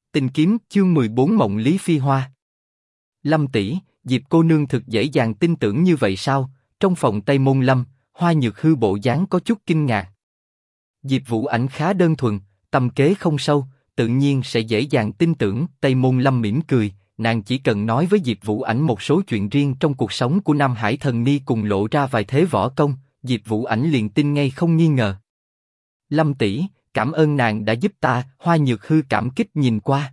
Tình kiếm chương 14 Mộng Lý Phi Hoa. Lâm tỷ, Diệp cô nương thực dễ dàng tin tưởng như vậy sao? Trong phòng Tây Môn Lâm, Hoa Nhược Hư bộ dáng có chút kinh ngạc. Diệp Vũ Ảnh khá đơn thuần, tâm kế không sâu, tự nhiên sẽ dễ dàng tin tưởng. Tây Môn Lâm mỉm cười, nàng chỉ cần nói với Diệp Vũ Ảnh một số chuyện riêng trong cuộc sống của Nam Hải Thần Ni cùng lộ ra vài thế võ công, Diệp Vũ Ảnh liền tin ngay không nghi ngờ. Lâm tỷ, cảm ơn nàng đã giúp ta. Hoa Nhược Hư cảm kích nhìn qua.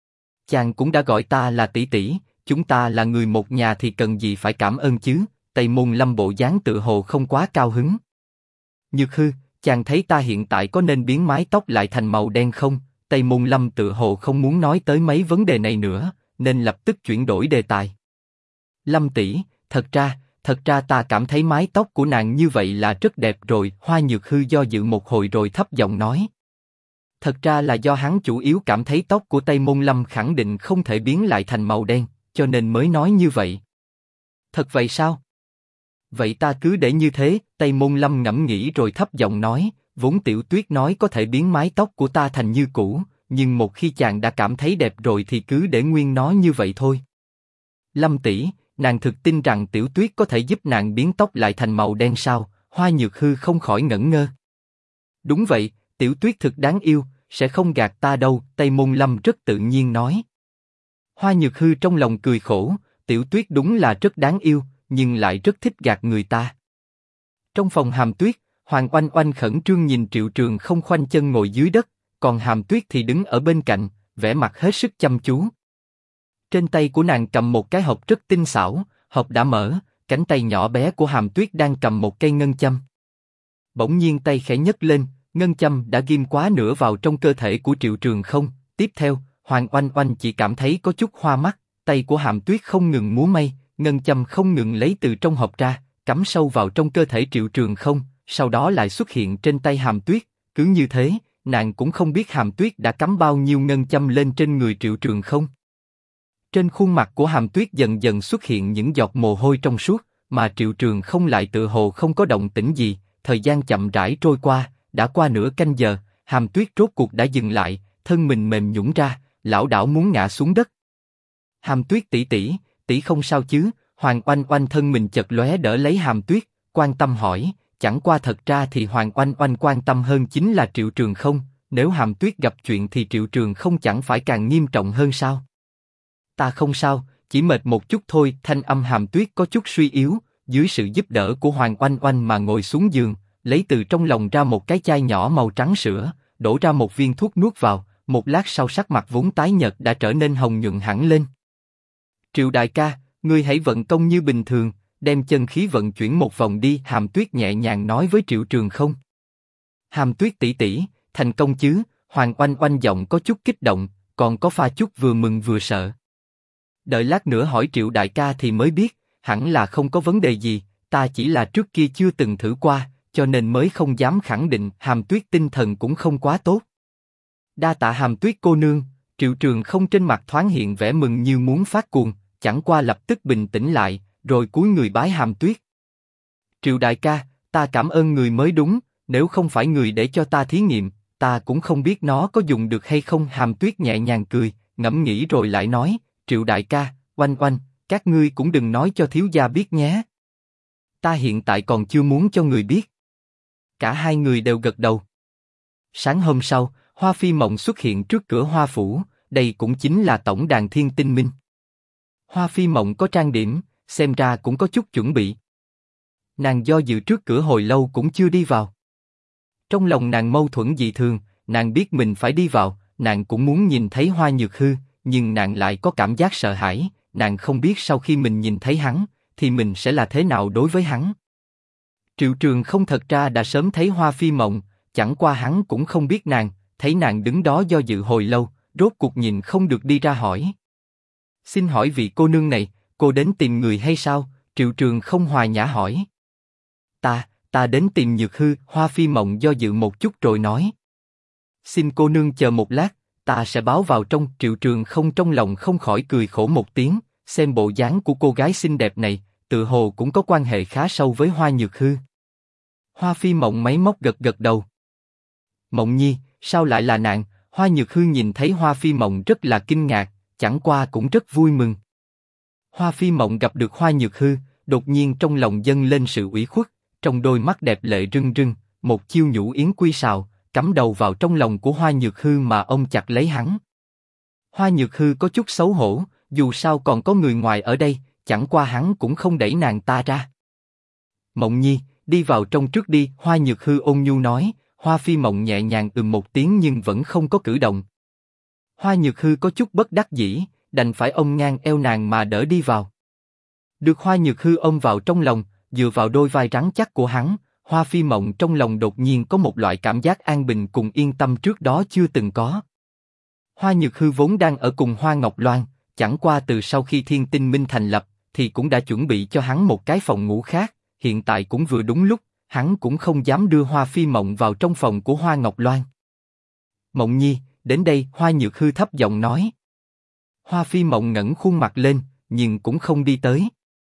Chàng cũng đã gọi ta là tỷ tỷ, chúng ta là người một nhà thì cần gì phải cảm ơn chứ? Tây Môn Lâm bộ dáng tự hồ không quá cao hứng. Nhược Hư, chàng thấy ta hiện tại có nên biến mái tóc lại thành màu đen không? Tây Môn Lâm tự hồ không muốn nói tới mấy vấn đề này nữa, nên lập tức chuyển đổi đề tài. Lâm tỷ, thật ra ta cảm thấy mái tóc của nàng như vậy là rất đẹp rồi. Hoa Nhược Hư do dự một hồi rồi thấp giọng nói. Thật ra là do hắn chủ yếu cảm thấy tóc của Tây Môn Lâm khẳng định không thể biến lại thành màu đen, cho nên mới nói như vậy. Thật vậy sao? Vậy ta cứ để như thế. Tây Môn Lâm ngẫm nghĩ rồi thấp giọng nói, vốn Tiểu Tuyết nói có thể biến mái tóc của ta thành như cũ, nhưng một khi chàng đã cảm thấy đẹp rồi thì cứ để nguyên nó như vậy thôi. Lâm tỷ, nàng thực tin rằng Tiểu Tuyết có thể giúp nàng biến tóc lại thành màu đen sao? Hoa Nhược Hư không khỏi ngẩn ngơ. Đúng vậy, Tiểu Tuyết thực đáng yêu, sẽ không gạt ta đâu. Tây Môn Lâm rất tự nhiên nói. Hoa Nhược Hư trong lòng cười khổ, Tiểu Tuyết đúng là rất đáng yêu, nhưng lại rất thích gạt người ta. Trong phòng Hàm Tuyết, Hoàng Oanh Oanh khẩn trương nhìn Triệu Trường không khoanh chân ngồi dưới đất, còn Hàm Tuyết thì đứng ở bên cạnh, vẻ mặt hết sức chăm chú. Trên tay của nàng cầm một cái hộp rất tinh xảo, hộp đã mở, cánh tay nhỏ bé của Hàm Tuyết đang cầm một cây ngân châm. Bỗng nhiên tay khẽ nhấc lên, ngân châm đã ghim quá nửa vào trong cơ thể của Triệu Trường không. Tiếp theo, Hoàng Oanh Oanh chỉ cảm thấy có chút hoa mắt, tay của Hàm Tuyết không ngừng múa may, ngân châm không ngừng lấy từ trong hộp ra, cắm sâu vào trong cơ thể Triệu Trường không, sau đó lại xuất hiện trên tay Hàm Tuyết. Cứ như thế, nàng cũng không biết Hàm Tuyết đã cắm bao nhiêu ngân châm lên trên người Triệu Trường không. Trên khuôn mặt của Hàm Tuyết dần dần xuất hiện những giọt mồ hôi trong suốt, mà Triệu Trường không lại tự hồ không có động tĩnh gì. Thời gian chậm rãi trôi qua, đã qua nửa canh giờ, Hàm Tuyết rốt cuộc đã dừng lại, thân mình mềm nhũn ra, lảo đảo muốn ngã xuống đất. Hàm Tuyết tỷ tỷ, tỷ không sao chứ? Hoàng Oanh Oanh thân mình chật lóe đỡ lấy Hàm Tuyết, quan tâm hỏi. Chẳng qua thật ra thì Hoàng Oanh Oanh quan tâm hơn chính là Triệu Trường không. Nếu Hàm Tuyết gặp chuyện thì Triệu Trường không chẳng phải càng nghiêm trọng hơn sao? Ta không sao, chỉ mệt một chút thôi. Thanh âm Hàm Tuyết có chút suy yếu, dưới sự giúp đỡ của Hoàng Oanh Oanh mà ngồi xuống giường, lấy từ trong lòng ra một cái chai nhỏ màu trắng sữa, đổ ra một viên thuốc nuốt vào. Một lát sau sắc mặt vốn tái nhợt đã trở nên hồng nhuận hẳn lên. Triệu đại ca, ngươi hãy vận công như bình thường, đem chân khí vận chuyển một vòng đi. Hàm Tuyết nhẹ nhàng nói với Triệu Trường không. Hàm Tuyết tỷ tỷ, thành công chứ? Hoàng Oanh Oanh giọng có chút kích động, còn có pha chút vừa mừng vừa sợ. Đợi lát nữa hỏi Triệu đại ca thì mới biết, hẳn là không có vấn đề gì, ta chỉ là trước kia chưa từng thử qua, cho nên mới không dám khẳng định. Hàm Tuyết tinh thần cũng không quá tốt. Đa tạ Hàm Tuyết cô nương. Triệu Trường không trên mặt thoáng hiện vẻ mừng như muốn phát cuồng, chẳng qua lập tức bình tĩnh lại, rồi cúi người bái Hàm Tuyết. Triệu đại ca, ta cảm ơn người mới đúng, nếu không phải người để cho ta thí nghiệm, ta cũng không biết nó có dùng được hay không. Hàm Tuyết nhẹ nhàng cười, ngẫm nghĩ rồi lại nói, Triệu đại ca, Oanh Oanh, các ngươi cũng đừng nói cho thiếu gia biết nhé. Ta hiện tại còn chưa muốn cho người biết. Cả hai người đều gật đầu. Sáng hôm sau, Hoa Phi Mộng xuất hiện trước cửa Hoa Phủ, đây cũng chính là tổng đàn Thiên Tinh Minh. Hoa Phi Mộng có trang điểm, xem ra cũng có chút chuẩn bị. Nàng do dự trước cửa hồi lâu cũng chưa đi vào. Trong lòng nàng mâu thuẫn dị thường, nàng biết mình phải đi vào, nàng cũng muốn nhìn thấy Hoa Nhược Hư, nhưng nàng lại có cảm giác sợ hãi, nàng không biết sau khi mình nhìn thấy hắn, thì mình sẽ là thế nào đối với hắn. Triệu Trường không thật ra đã sớm thấy Hoa Phi Mộng, chẳng qua hắn cũng không biết nàng, thấy nàng đứng đó do dự hồi lâu, rốt cuộc nhìn không được đi ra hỏi. Xin hỏi vị cô nương này, cô đến tìm người hay sao? Triệu Trường không hòa nhã hỏi. Ta đến tìm Nhược Hư. Hoa Phi Mộng do dự một chút rồi nói. Xin cô nương chờ một lát, ta sẽ báo vào trong. Triệu Trường không trong lòng không khỏi cười khổ một tiếng, xem bộ dáng của cô gái xinh đẹp này, tự hồ cũng có quan hệ khá sâu với Hoa Nhược Hư. Hoa Phi Mộng máy móc gật gật đầu. Mộng Nhi, sao lại là nàng? Hoa Nhược Hư nhìn thấy Hoa Phi Mộng rất là kinh ngạc, chẳng qua cũng rất vui mừng. Hoa Phi Mộng gặp được Hoa Nhược Hư, đột nhiên trong lòng dâng lên sự ủy khuất, trong đôi mắt đẹp lệ rưng rưng, một chiêu nhũ yến quy sào, cắm đầu vào trong lòng của Hoa Nhược Hư mà ôm chặt lấy hắn. Hoa Nhược Hư có chút xấu hổ, dù sao còn có người ngoài ở đây, chẳng qua hắn cũng không đẩy nàng ta ra. Mộng Nhi, đi vào trong trước đi, Hoa Nhược Hư ôn nhu nói. Hoa Phi Mộng nhẹ nhàng một tiếng nhưng vẫn không có cử động. Hoa Nhược Hư có chút bất đắc dĩ, đành phải ôm ngang eo nàng mà đỡ đi vào. Được Hoa Nhược Hư ôm vào trong lòng, dựa vào đôi vai rắn chắc của hắn, Hoa Phi Mộng trong lòng đột nhiên có một loại cảm giác an bình cùng yên tâm trước đó chưa từng có. Hoa Nhược Hư vốn đang ở cùng Hoa Ngọc Loan, chẳng qua từ sau khi Thiên Tinh Minh thành lập, thì cũng đã chuẩn bị cho hắn một cái phòng ngủ khác, hiện tại cũng vừa đúng lúc, hắn cũng không dám đưa Hoa Phi Mộng vào trong phòng của Hoa Ngọc Loan. Mộng Nhi, đến đây, Hoa Nhược Hư thấp giọng nói. Hoa Phi Mộng ngẩng khuôn mặt lên, nhưng cũng không đi tới.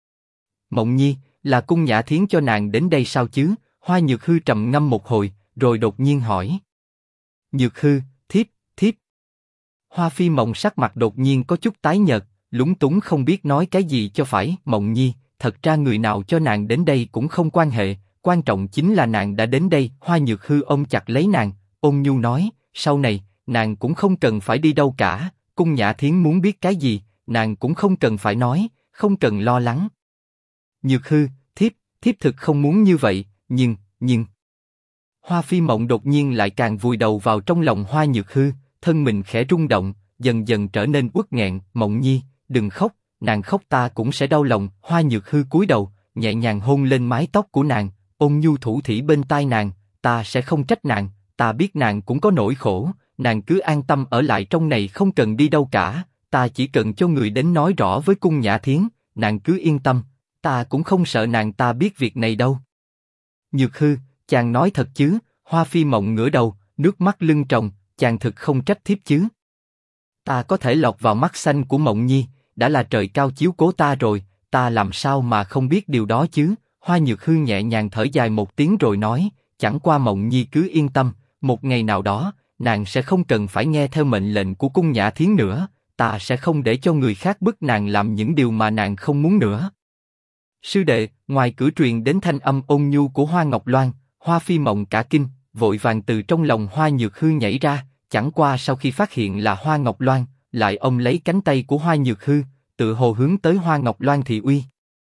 Mộng Nhi, là Cung Nhã Thiến cho nàng đến đây sao chứ? Hoa Nhược Hư trầm ngâm một hồi, rồi đột nhiên hỏi. Nhược Hư, thiếp, thiếp. Hoa Phi Mộng sắc mặt đột nhiên có chút tái nhợt, lúng túng không biết nói cái gì cho phải. Mộng Nhi, thật ra người nào cho nàng đến đây cũng không quan hệ, quan trọng chính là nàng đã đến đây. Hoa Nhược Hư ôm chặt lấy nàng, ôn nhu nói, sau này, nàng cũng không cần phải đi đâu cả, Cung Nhã Thiến muốn biết cái gì, nàng cũng không cần phải nói, không cần lo lắng. Nhược Hư, thiếp thực không muốn như vậy, nhưng... Hoa Phi Mộng đột nhiên lại càng vùi đầu vào trong lòng Hoa Nhược Hư, thân mình khẽ rung động, dần dần trở nên uất nghẹn. Mộng Nhi, đừng khóc, nàng khóc ta cũng sẽ đau lòng. Hoa Nhược Hư cúi đầu, nhẹ nhàng hôn lên mái tóc của nàng, ôn nhu thủ thỉ bên tai nàng, ta sẽ không trách nàng, ta biết nàng cũng có nỗi khổ, nàng cứ an tâm ở lại trong này không cần đi đâu cả, ta chỉ cần cho người đến nói rõ với Cung Nhã Thiến, nàng cứ yên tâm, ta cũng không sợ nàng ta biết việc này đâu. Nhược Hư, chàng nói thật chứ? Hoa Phi Mộng ngửa đầu, nước mắt lưng tròng, chàng thực không trách thiếp chứ? Ta có thể lọt vào mắt xanh của Mộng Nhi, đã là trời cao chiếu cố ta rồi, ta làm sao mà không biết điều đó chứ? Hoa Nhược Hư nhẹ nhàng thở dài một tiếng rồi nói, chẳng qua Mộng Nhi cứ yên tâm, một ngày nào đó, nàng sẽ không cần phải nghe theo mệnh lệnh của Cung Nhã Thiến nữa, ta sẽ không để cho người khác bức nàng làm những điều mà nàng không muốn nữa. Sư đệ, ngoài cửa truyền đến thanh âm ôn nhu của Hoa Ngọc Loan, Hoa Phi Mộng cả kinh, vội vàng từ trong lòng Hoa Nhược Hư nhảy ra, chẳng qua sau khi phát hiện là Hoa Ngọc Loan, lại ôm lấy cánh tay của Hoa Nhược Hư, tự hồ hướng tới Hoa Ngọc Loan thị uy.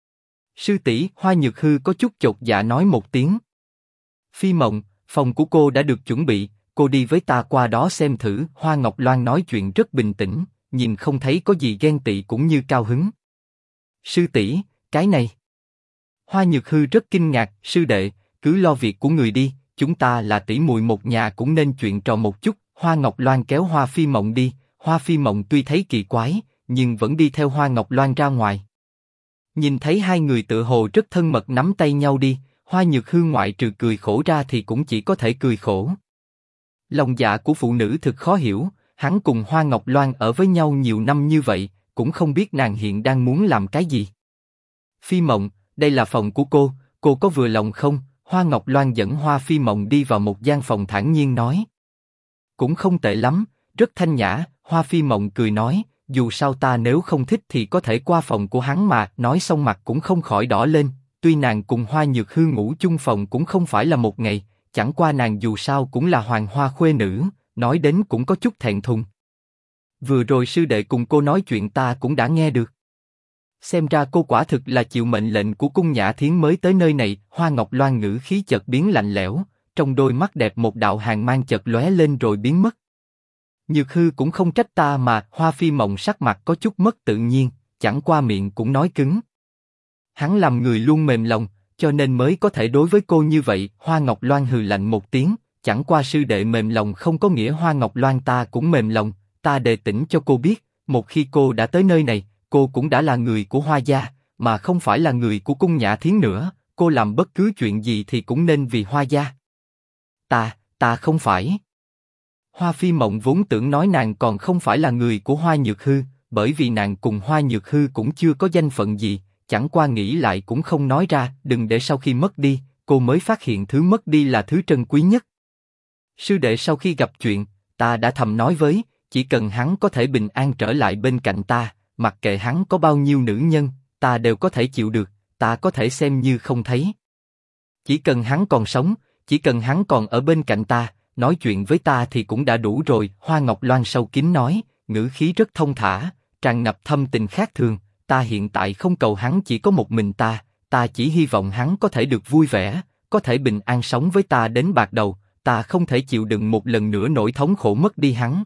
Sư tỷ, Hoa Nhược Hư có chút chột dạ nói một tiếng. Phi Mộng, phòng của cô đã được chuẩn bị, cô đi với ta qua đó xem thử. Hoa Ngọc Loan nói chuyện rất bình tĩnh, nhìn không thấy có gì ghen tị cũng như cao hứng. Sư tỷ, cái này. Hoa Nhược Hư rất kinh ngạc, sư đệ, cứ lo việc của người đi, chúng ta là tỷ muội một nhà cũng nên chuyện trò một chút. Hoa Ngọc Loan kéo Hoa Phi Mộng đi, Hoa Phi Mộng tuy thấy kỳ quái, nhưng vẫn đi theo Hoa Ngọc Loan ra ngoài. Nhìn thấy hai người tự hồ rất thân mật nắm tay nhau đi, Hoa Nhược Hư ngoại trừ cười khổ ra thì cũng chỉ có thể cười khổ. Lòng dạ của phụ nữ thực khó hiểu, hắn cùng Hoa Ngọc Loan ở với nhau nhiều năm như vậy, cũng không biết nàng hiện đang muốn làm cái gì. Phi Mộng, đây là phòng của cô có vừa lòng không? Hoa Ngọc Loan dẫn Hoa Phi Mộng đi vào một gian phòng thản nhiên nói. Cũng không tệ lắm, rất thanh nhã. Hoa Phi Mộng cười nói, dù sao ta nếu không thích thì có thể qua phòng của hắn mà. Nói xong mặt cũng không khỏi đỏ lên, tuy nàng cùng Hoa Nhược Hư ngủ chung phòng cũng không phải là một ngày, chẳng qua nàng dù sao cũng là hoàng hoa khuê nữ, nói đến cũng có chút thẹn thùng. Vừa rồi sư đệ cùng cô nói chuyện ta cũng đã nghe được. Xem ra cô quả thực là chịu mệnh lệnh của Cung Nhã Thiến mới tới nơi này. Hoa Ngọc Loan ngữ khí chợt biến lạnh lẽo, trong đôi mắt đẹp một đạo hàn mang chợt lóe lên rồi biến mất. Nhược Hư cũng không trách ta mà. Hoa Phi Mộng sắc mặt có chút mất tự nhiên, chẳng qua miệng cũng nói cứng. Hắn làm người luôn mềm lòng, cho nên mới có thể đối với cô như vậy. Hoa Ngọc Loan hừ lạnh một tiếng, chẳng qua sư đệ mềm lòng không có nghĩa Hoa Ngọc Loan ta cũng mềm lòng. Ta đề tỉnh cho cô biết, một khi cô đã tới nơi này, cô cũng đã là người của Hoa gia, mà không phải là người của Cung Nhã Thiến nữa. Cô làm bất cứ chuyện gì thì cũng nên vì Hoa gia. Ta không phải. Hoa Phi Mộng vốn tưởng nói nàng còn không phải là người của Hoa Nhược Hư, bởi vì nàng cùng Hoa Nhược Hư cũng chưa có danh phận gì, chẳng qua nghĩ lại cũng không nói ra, đừng để sau khi mất đi, cô mới phát hiện thứ mất đi là thứ trân quý nhất. Sư đệ sau khi gặp chuyện, ta đã thầm nói với, chỉ cần hắn có thể bình an trở lại bên cạnh ta, mặc kệ hắn có bao nhiêu nữ nhân, ta đều có thể chịu được, ta có thể xem như không thấy. Chỉ cần hắn còn sống, chỉ cần hắn còn ở bên cạnh ta, nói chuyện với ta thì cũng đã đủ rồi. Hoa Ngọc Loan sâu kín nói, ngữ khí rất thông thả, tràn ngập thâm tình khác thường. Ta hiện tại không cầu hắn chỉ có một mình ta chỉ hy vọng hắn có thể được vui vẻ, có thể bình an sống với ta đến bạc đầu. Ta không thể chịu đựng một lần nữa nỗi thống khổ mất đi hắn.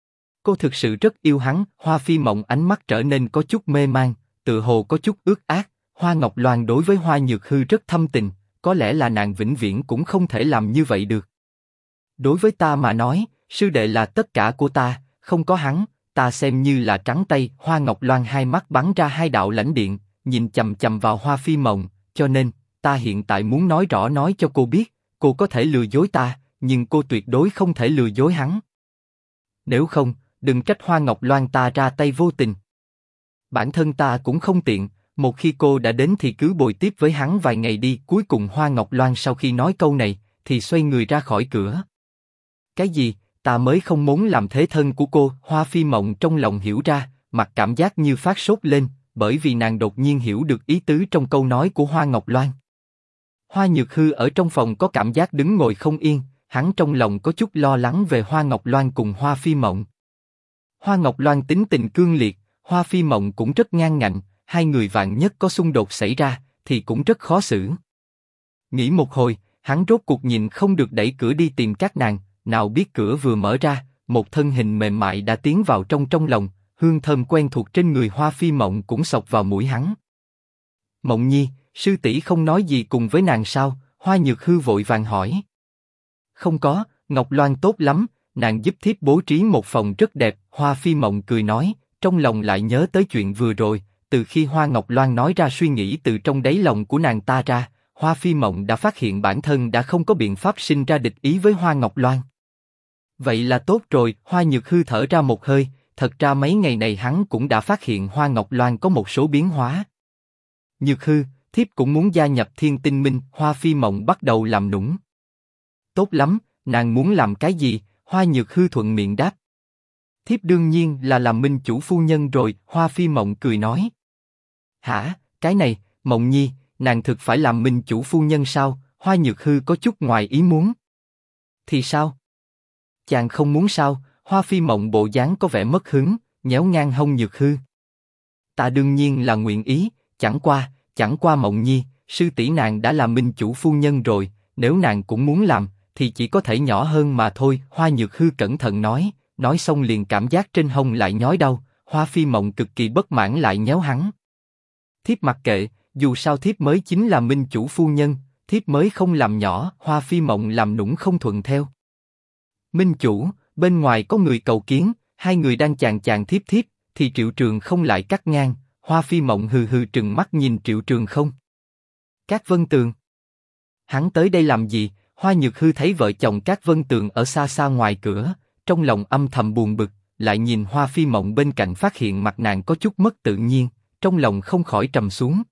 Cô thực sự rất yêu hắn. Hoa Phi Mộng ánh mắt trở nên có chút mê man, tự hồ có chút ước ác. Hoa Ngọc Loan đối với Hoa Nhược Hư rất thâm tình, có lẽ là nàng vĩnh viễn cũng không thể làm như vậy được. Đối với ta mà nói, sư đệ là tất cả của ta, không có hắn, ta xem như là trắng tay. Hoa Ngọc Loan hai mắt bắn ra hai đạo lãnh điện, nhìn chầm chầm vào Hoa Phi Mộng, cho nên, ta hiện tại muốn nói rõ nói cho cô biết, cô có thể lừa dối ta, nhưng cô tuyệt đối không thể lừa dối hắn. Nếu không, đừng trách Hoa Ngọc Loan ta ra tay vô tình. Bản thân ta cũng không tiện, một khi cô đã đến thì cứ bồi tiếp với hắn vài ngày đi. Cuối cùng Hoa Ngọc Loan sau khi nói câu này, thì xoay người ra khỏi cửa. Cái gì? Ta mới không muốn làm thế thân của cô. Hoa Phi Mộng trong lòng hiểu ra, mặt cảm giác như phát sốt lên, bởi vì nàng đột nhiên hiểu được ý tứ trong câu nói của Hoa Ngọc Loan. Hoa Nhược Hư ở trong phòng có cảm giác đứng ngồi không yên, hắn trong lòng có chút lo lắng về Hoa Ngọc Loan cùng Hoa Phi Mộng. Hoa Ngọc Loan tính tình cương liệt, Hoa Phi Mộng cũng rất ngang ngạnh, hai người vạn nhất có xung đột xảy ra, thì cũng rất khó xử. Nghĩ một hồi, hắn rốt cuộc nhìn không được đẩy cửa đi tìm các nàng, nào biết cửa vừa mở ra, một thân hình mềm mại đã tiến vào trong lòng, hương thơm quen thuộc trên người Hoa Phi Mộng cũng xộc vào mũi hắn. Mộng Nhi, sư tỷ không nói gì cùng với nàng sao? Hoa Nhược Hư vội vàng hỏi. Không có, Ngọc Loan tốt lắm, nàng giúp thiếp bố trí một phòng rất đẹp. Hoa Phi Mộng cười nói, trong lòng lại nhớ tới chuyện vừa rồi. Từ khi Hoa Ngọc Loan nói ra suy nghĩ từ trong đáy lòng của nàng ta ra, Hoa Phi Mộng đã phát hiện bản thân đã không có biện pháp sinh ra địch ý với Hoa Ngọc Loan. Vậy là tốt rồi. Hoa Nhược Hư thở ra một hơi, thật ra mấy ngày này hắn cũng đã phát hiện Hoa Ngọc Loan có một số biến hóa. Nhược Hư, thiếp cũng muốn gia nhập Thiên Tinh Minh. Hoa Phi Mộng bắt đầu làm nũng. Tốt lắm, nàng muốn làm cái gì? Hoa Nhược Hư thuận miệng đáp. Thiếp đương nhiên là làm minh chủ phu nhân rồi. Hoa Phi Mộng cười nói. Hả, cái này, Mộng Nhi, nàng thực phải làm minh chủ phu nhân sao? Hoa Nhược Hư có chút ngoài ý muốn. Thì sao? Chàng không muốn sao? Hoa Phi Mộng bộ dáng có vẻ mất hứng, nhéo ngang hông Nhược Hư. Ta đương nhiên là nguyện ý, chẳng qua Mộng Nhi, sư tỷ nàng đã là minh chủ phu nhân rồi, nếu nàng cũng muốn làm, thì chỉ có thể nhỏ hơn mà thôi. Hoa Nhược Hư cẩn thận nói xong liền cảm giác trên hông lại nhói đau. Hoa Phi Mộng cực kỳ bất mãn lại nhéo hắn. Thiếp mặc kệ, dù sao thiếp mới chính là minh chủ phu nhân, thiếp mới không làm nhỏ. Hoa Phi Mộng làm nũng không thuận theo. Minh chủ, bên ngoài có người cầu kiến, hai người đang chàng thiếp, thì Triệu Trường không lại cắt ngang. Hoa Phi Mộng hừ hừ trừng mắt nhìn Triệu Trường không. Cát Vân Tường, hắn tới đây làm gì? Hoa Nhược Hư thấy vợ chồng Cát Vân Tường ở xa xa ngoài cửa, trong lòng âm thầm buồn bực, lại nhìn Hoa Phi Mộng bên cạnh phát hiện mặt nàng có chút mất tự nhiên, trong lòng không khỏi trầm xuống.